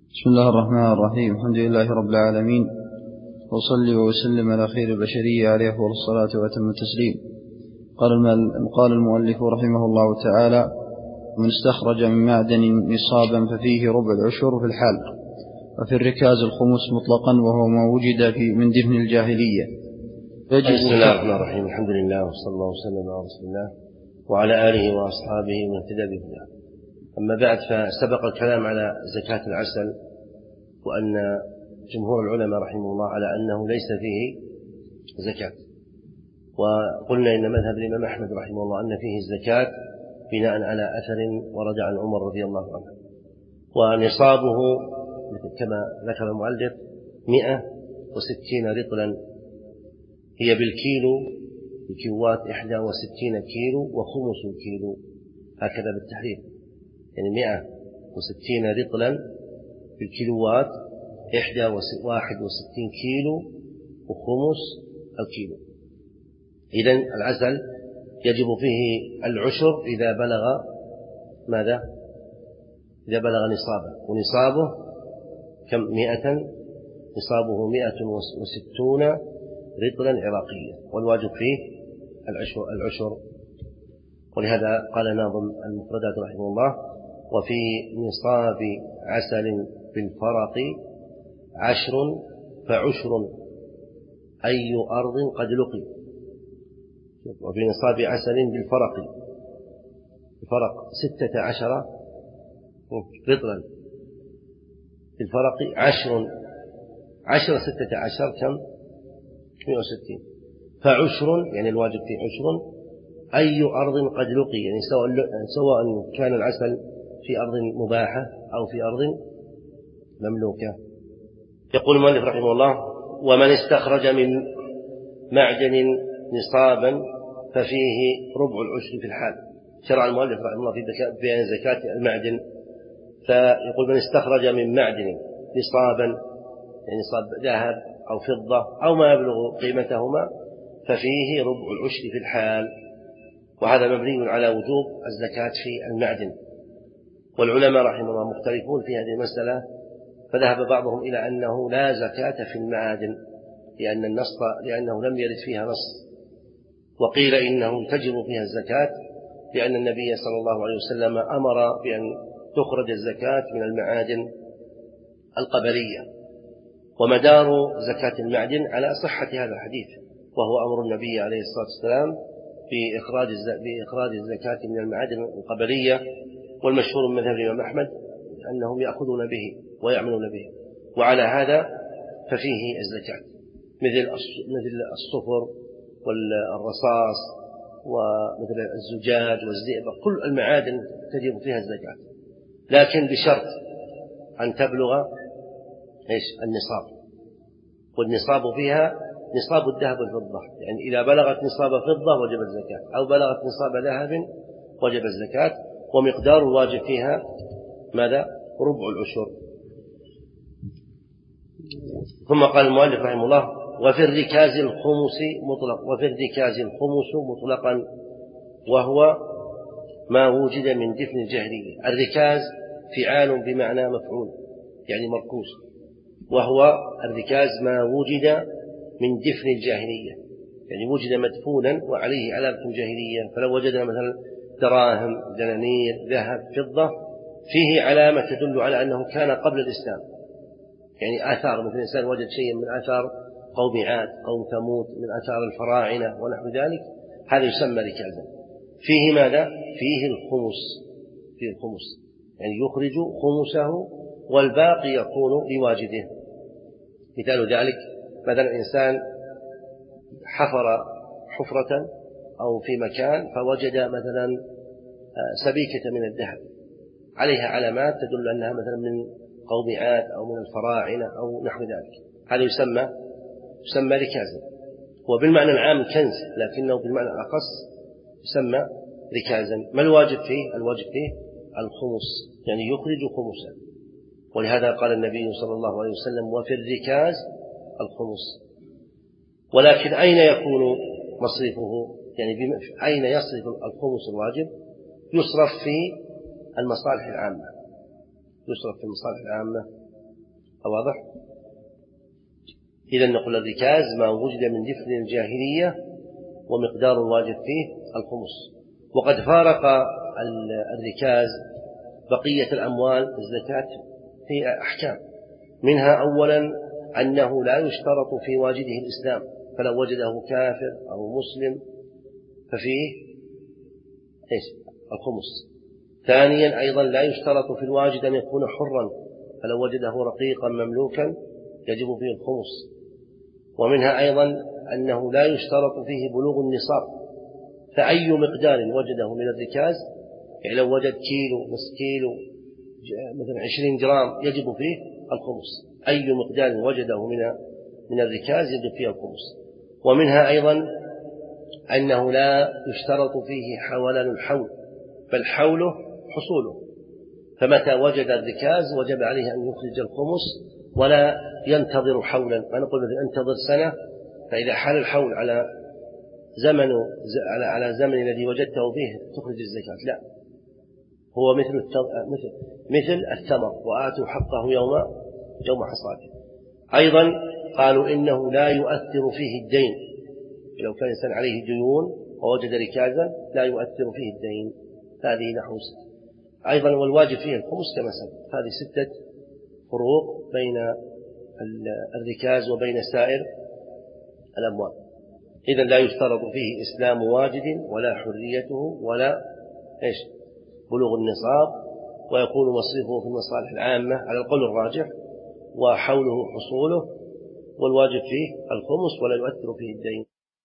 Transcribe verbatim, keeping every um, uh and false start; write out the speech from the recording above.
بسم الله الرحمن الرحيم. الحمد لله رب العالمين، وصلي وسلم على خير البشرية عليه أفضل الصلاة وأتم التسليم. قال المؤلف رحمه الله تعالى: ومن استخرج من معدن نصابا ففيه ربع العشر في الحال، وفي الركاز الخمس مطلقا، وهو ما وجد في من دفن الجاهلية. بسم الله الرحمن الرحيم. الحمد لله وصلى الله وسلم على رسول الله وعلى آله وأصحابه ومن اهتدى بهداه. أما بعد، فسبق الكلام على زكاة العسل، وأن جمهور العلماء رحمه الله على أنه ليس فيه زكاة، وقلنا إن مذهب الإمام أحمد رحمه الله أن فيه الزكاة بناء على أثر ورد عن عمر رضي الله عنه. ونصابه كما ذكر المؤلف مئة وستين رطلا، هي بالكيلو الكيلوات إحدى وستين كيلو وخمس الكيلو، هكذا بالتحرير، يعني مئة وستين رطلا بالكيلوات إحدى واحد وستين كيلو وخمس الكيلو. إذن العسل يجب فيه العشر إذا بلغ ماذا؟ إذا بلغ نصابه، ونصابه كم؟ مئة، نصابه مئة وستون رطلا عراقية، والواجب فيه العشر, العشر. ولهذا قال ناظم المفردات رحمه الله: وفي نصاب عسل بالفرق عشر فعشر أي أرض قد لقي. وفي نصاب عسل بالفرق الفرق ستة عشر رطلا، بالفرق عشر عشر ستة عشر كم؟ مئة وستين، فعشر يعني الواجب فيه عشر أي أرض قد لقي، يعني سواء سواء كان العسل في أرض مباحة أو في أرض مملوكة. يقول المؤلف رحمه الله: ومن استخرج من معدن نصابا ففيه ربع العشر في الحال. شرع المؤلف رحمه الله في بيان زكاة المعدن، فيقول: من استخرج من معدن نصابا، يعني نصاب ذهب أو فضة أو ما يبلغ قيمتهما، ففيه ربع العشر في الحال. وهذا مبني على وجوب الزكاة في المعدن. والعلماء رحمه الله مختلفون في هذه المسألة، فذهب بعضهم إلى أنه لا زكاة في المعادن لأن النص لأنه لم يرد فيها نص، وقيل إنه تجب فيها الزكاة لأن النبي صلى الله عليه وسلم أمر بأن تخرج الزكاة من المعادن القبلية. ومدار زكاة المعدن على صحة هذا الحديث، وهو أمر النبي عليه الصلاة والسلام بإخراج بإخراج الزكاة من المعادن القبلية. والمشهور من مذهب الإمام أحمد أنهم يأخذون به ويعملون به، وعلى هذا ففيه الزكاة، مثل مثل الصفر والرصاص ومثل الزجاج والزئبق، كل المعادن تجب فيها الزكاة، لكن بشرط أن تبلغ إيش؟ النصاب. والنصاب فيها نصاب الذهب والفضة، يعني إذا بلغت نصاب فضة وجب الزكاة، أو بلغت نصاب ذهب وجب الزكاة. ومقدار الواجب فيها ماذا؟ ربع العشر. ثم قال المؤلف رحمه الله: وفي الركاز الخمس مطلق وفي الركاز الخمس مطلقا، وهو ما وجد من دفن الجاهلية. الركاز فعال بمعنى مفعول، يعني مركوز، وهو الركاز ما وجد من دفن الجاهلية، يعني وجد مدفونا وعليه علامة جاهلية. فلو وجدنا مثلا دراهم، دنانير، ذهب، فضة، فيه علامة تدل على أنه كان قبل الإسلام، يعني آثار، مثل الإنسان وجد شيئا من آثار قوم عاد، قوم ثمود، من آثار الفراعنة ونحو ذلك، هذا يسمى ركازا. فيه ماذا؟ فيه الخمس، فيه الخمس، يعني يخرج خمسه والباقي يكون لواجده. مثال ذلك مثلا إنسان حفر حفرة أو في مكان فوجد مثلا سبيكة من الذهب عليها علامات تدل أنها مثلا من قوم عاد أو من الفراعنة أو نحو ذلك، هذا يسمى يسمى ركازا. وبالمعنى العام كنز، لكنه بالمعنى الأخص يسمى ركازا. ما الواجب فيه؟ الواجب فيه الخمس، يعني يخرج خمسا. ولهذا قال النبي صلى الله عليه وسلم: وفي الركاز الخمس. ولكن أين يكون مصرفه؟ يعني أين يصرف الخمس الواجب؟ يصرف في المصالح العامة، يصرف في المصالح العامة واضح؟ إذا نقول الركاز ما وجد من دفن الجاهلية ومقدار الواجب فيه الخمس. وقد فارق الركاز بقية الأموال الزكاة في أحكام، منها أولا أنه لا يشترط في واجده الإسلام، فلو وجده كافر أو مسلم ففيه إيش؟ الخمس. ثانيا أيضا لا يشترط في الواجد أن يكون حرا، فلو وجده رقيقا مملوكا يجب فيه الخمس. ومنها أيضا أنه لا يشترط فيه بلوغ النصاب، فأي مقدار وجده من الركاز، يعني لو وجد كيلو نصف كيلو مثلا عشرين جرام يجب فيه الخمس. أي مقدار وجده من من الركاز يجب فيه الخمس. ومنها أيضا أنه لا يشترط فيه حولان الحول، بل حوله حصوله، فمتى وجد الركاز وجب عليه أن يخرج الخمس ولا ينتظر حولا. ما نقول مثلا انتظر سنة، فإذا حال الحول على زمن على على زمن الذي وجدته فيه تخرج الزكاة، لا، هو مثل مثل مثل الثمر، وآتوا حقه يوم يوم حصاده. أيضا قالوا إنه لا يؤثر فيه الدين، لو كان الإنسان عليه ديون ووجد ركازا لا يؤثر فيه الدين، هذه نحو ست. أيضا والواجب فيه الخمس كما سبق. هذه ستة فروق بين الركاز وبين سائر الأموال. إذن لا يشترط فيه إسلام واجد ولا حريته ولا إيش بلوغ النصاب، ويكون مصرفه في المصالح العامة على القول الراجح، وحوله حصوله، والواجب فيه الخمس ولا يؤثر فيه الدين.